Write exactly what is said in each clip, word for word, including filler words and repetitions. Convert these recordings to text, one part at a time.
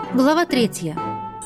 Глава третья.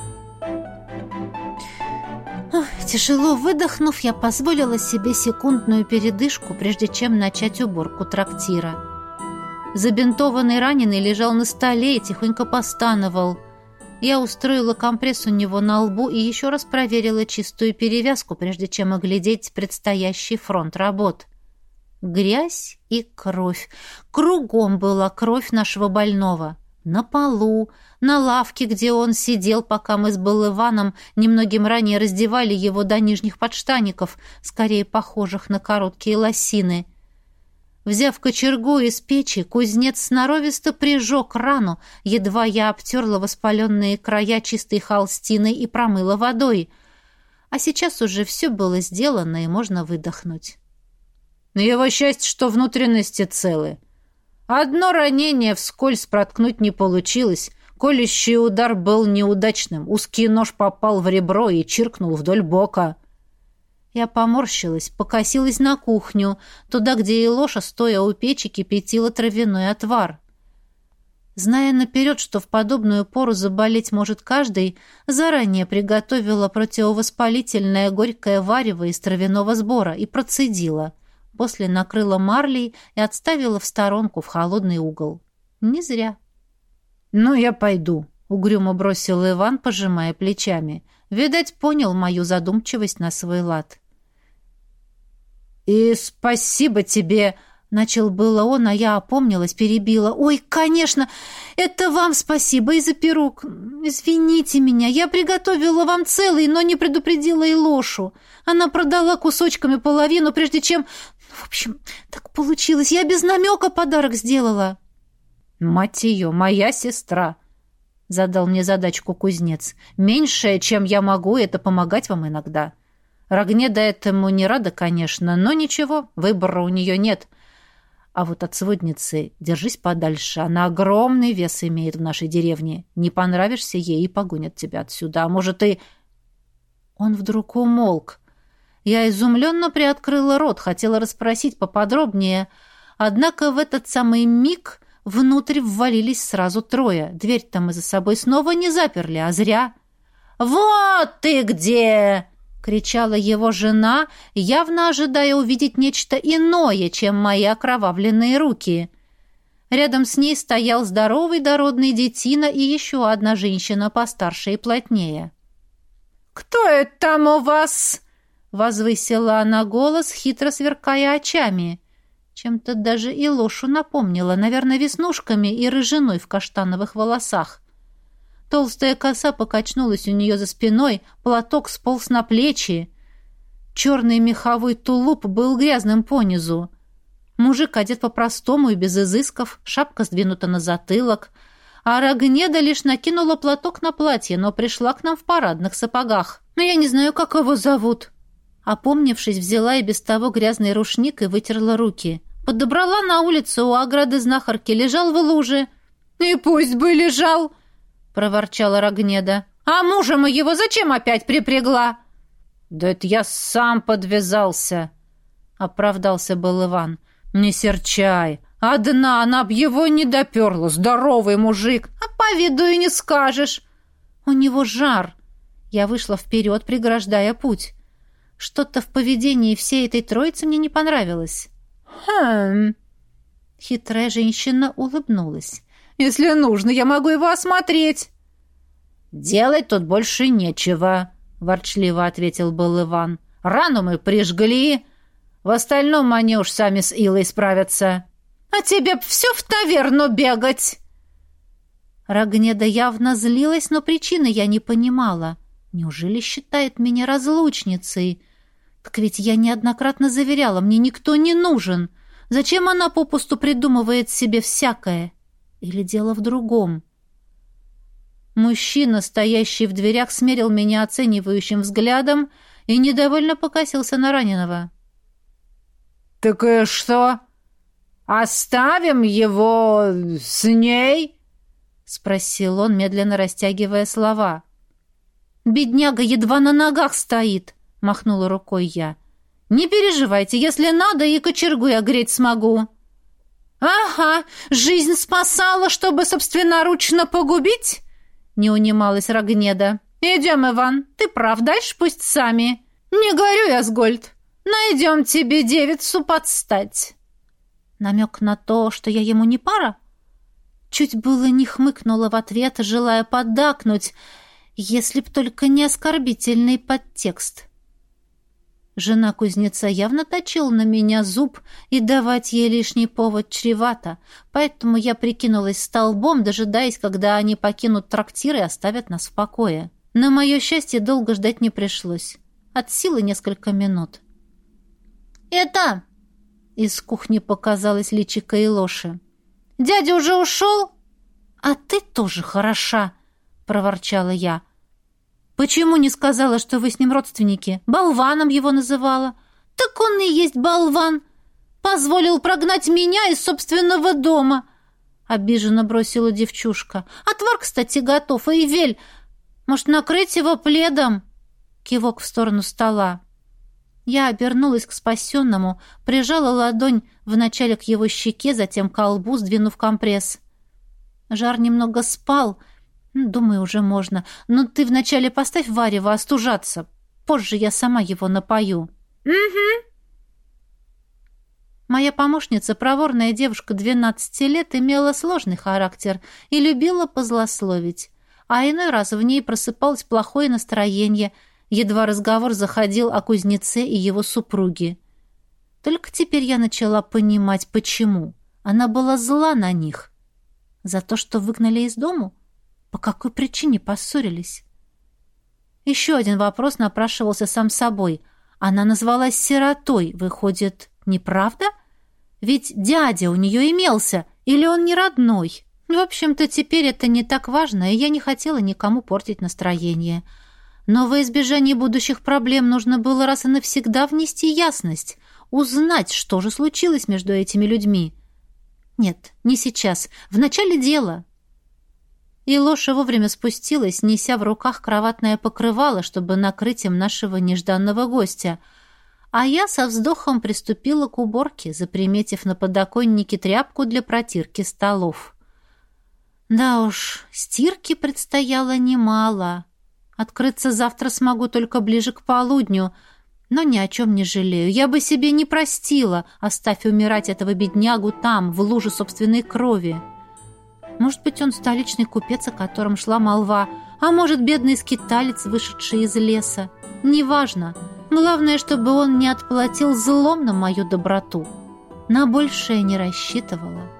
Ох, тяжело выдохнув, я позволила себе секундную передышку, прежде чем начать уборку трактира. Забинтованный раненый лежал на столе и тихонько постановал. Я устроила компресс у него на лбу и еще раз проверила чистую перевязку, прежде чем оглядеть предстоящий фронт работ. Грязь и кровь. Кругом была кровь нашего больного. На полу, на лавке, где он сидел, пока мы с Балываном немногим ранее раздевали его до нижних подштаников, скорее похожих на короткие лосины. Взяв кочергу из печи, кузнец сноровисто прижег рану, едва я обтерла воспаленные края чистой холстиной и промыла водой. А сейчас уже все было сделано, и можно выдохнуть. На его счастье, что внутренности целы. Одно ранение вскользь проткнуть не получилось. Колющий удар был неудачным. Узкий нож попал в ребро и чиркнул вдоль бока. Я поморщилась, покосилась на кухню, туда, где Илоша, стоя у печи, кипятила травяной отвар. Зная наперед, что в подобную пору заболеть может каждый, заранее приготовила противовоспалительное горькое варево из травяного сбора и процедила. После накрыла марлей и отставила в сторонку в холодный угол. Не зря. «Ну, я пойду», — угрюмо бросил Иван, пожимая плечами. Видать, понял мою задумчивость на свой лад. «И спасибо тебе», — начал было он, а я опомнилась, перебила. «Ой, конечно, это вам спасибо и за пирог. Извините меня, я приготовила вам целый, но не предупредила Илошу. Она продала кусочками половину, прежде чем... В общем, так получилось. Я без намека подарок сделала». «Мать ее, моя сестра», — задал мне задачку кузнец. «Меньшее, чем я могу, это помогать вам иногда. Рогнеда этому не рада, конечно, но ничего, выбора у нее нет. А вот от сводницы держись подальше. Она огромный вес имеет в нашей деревне. Не понравишься ей и погонят тебя отсюда. А может и...» Он вдруг умолк. Я изумленно приоткрыла рот, хотела расспросить поподробнее. Однако в этот самый миг внутрь ввалились сразу трое. Дверь-то мы за собой снова не заперли, а зря. «Вот ты где!» — кричала его жена, явно ожидая увидеть нечто иное, чем мои окровавленные руки. Рядом с ней стоял здоровый дородный детина и еще одна женщина постарше и плотнее. «Кто это там у вас?» — возвысила она голос, хитро сверкая очами. Чем-то даже Илошу напомнила, наверное, веснушками и рыжиной в каштановых волосах. Толстая коса покачнулась у нее за спиной, платок сполз на плечи. Черный меховой тулуп был грязным понизу. Мужик одет по-простому и без изысков, шапка сдвинута на затылок, а Рогнеда лишь накинула платок на платье, но пришла к нам в парадных сапогах. Но я не знаю, как его зовут. Опомнившись, взяла и без того грязный рушник и вытерла руки. Подобрала на улицу у ограды знахарки, лежал в луже. «И пусть бы лежал!» — проворчала Рогнеда. «А мужа моего зачем опять припрягла?» «Да это я сам подвязался!» — оправдался был Иван. «Не серчай! Одна она б его не доперла, здоровый мужик! А по виду и не скажешь! У него жар!» Я вышла вперед, преграждая путь. Что-то в поведении всей этой троицы мне не понравилось. «Хм...» Хитрая женщина улыбнулась. «Если нужно, я могу его осмотреть». «Делать тут больше нечего», — ворчливо ответил был Иван. «Рану мы прижгли. В остальном они уж сами с Илой справятся». «А тебе б все в таверну бегать!» Рогнеда явно злилась, но причины я не понимала. Неужели считает меня разлучницей? Так ведь я неоднократно заверяла, мне никто не нужен. Зачем она попусту придумывает себе всякое? Или дело в другом? Мужчина, стоящий в дверях, смерил меня оценивающим взглядом и недовольно покосился на раненого. «Так и что? Оставим его с ней?» — спросил он, медленно растягивая слова. «Бедняга едва на ногах стоит», — махнула рукой я. «Не переживайте, если надо, и кочергу я греть смогу». «Ага, жизнь спасала, чтобы собственноручно погубить?» не унималась Рогнеда. «Идем, Иван, ты прав, дальше пусть сами. Не горюй, Асгольд, найдем тебе девицу подстать». Намек на то, что я ему не пара? Чуть было не хмыкнула в ответ, желая поддакнуть, если б только не оскорбительный подтекст. Жена кузнеца явно точила на меня зуб, и давать ей лишний повод чревато, поэтому я прикинулась столбом, дожидаясь, когда они покинут трактир и оставят нас в покое. На мое счастье, долго ждать не пришлось. От силы несколько минут. «Это...» — из кухни показалась личико Илоши. «Дядя уже ушел?» «А ты тоже хороша!» — проворчала я. «Почему не сказала, что вы с ним родственники? Болваном его называла». «Так он и есть болван! Позволил прогнать меня из собственного дома!» Обиженно бросила девчушка. «Отвар, кстати, готов, и вель. Может, накрыть его пледом?» Кивок в сторону стола. Я обернулась к спасенному, прижала ладонь вначале к его щеке, затем к лбу, сдвинув компресс. Жар немного спал. Думаю, уже можно. Но ты вначале поставь варево остужаться. Позже я сама его напою. Угу. Моя помощница, проворная девушка двенадцати лет, имела сложный характер и любила позлословить. А иной раз в ней просыпалось плохое настроение, едва разговор заходил о кузнеце и его супруге. Только теперь я начала понимать, почему. Она была зла на них. За то, что выгнали из дому? По какой причине поссорились? Еще один вопрос напрашивался сам собой. Она назвалась сиротой. Выходит, неправда? Ведь дядя у нее имелся. Или он не родной? В общем-то, теперь это не так важно, и я не хотела никому портить настроение. Но во избежание будущих проблем нужно было раз и навсегда внести ясность. Узнать, что же случилось между этими людьми. Нет, не сейчас. В начале дела. И Лоша вовремя спустилась, неся в руках кроватное покрывало, чтобы накрыть им нашего нежданного гостя. А я со вздохом приступила к уборке, заприметив на подоконнике тряпку для протирки столов. Да уж, стирки предстояло немало. Открыться завтра смогу только ближе к полудню, но ни о чем не жалею. Я бы себе не простила, оставь умирать этого беднягу там, в луже собственной крови. Может быть, он столичный купец, о котором шла молва, а может, бедный скиталец, вышедший из леса. Неважно. Главное, чтобы он не отплатил злом на мою доброту. На большее не рассчитывала.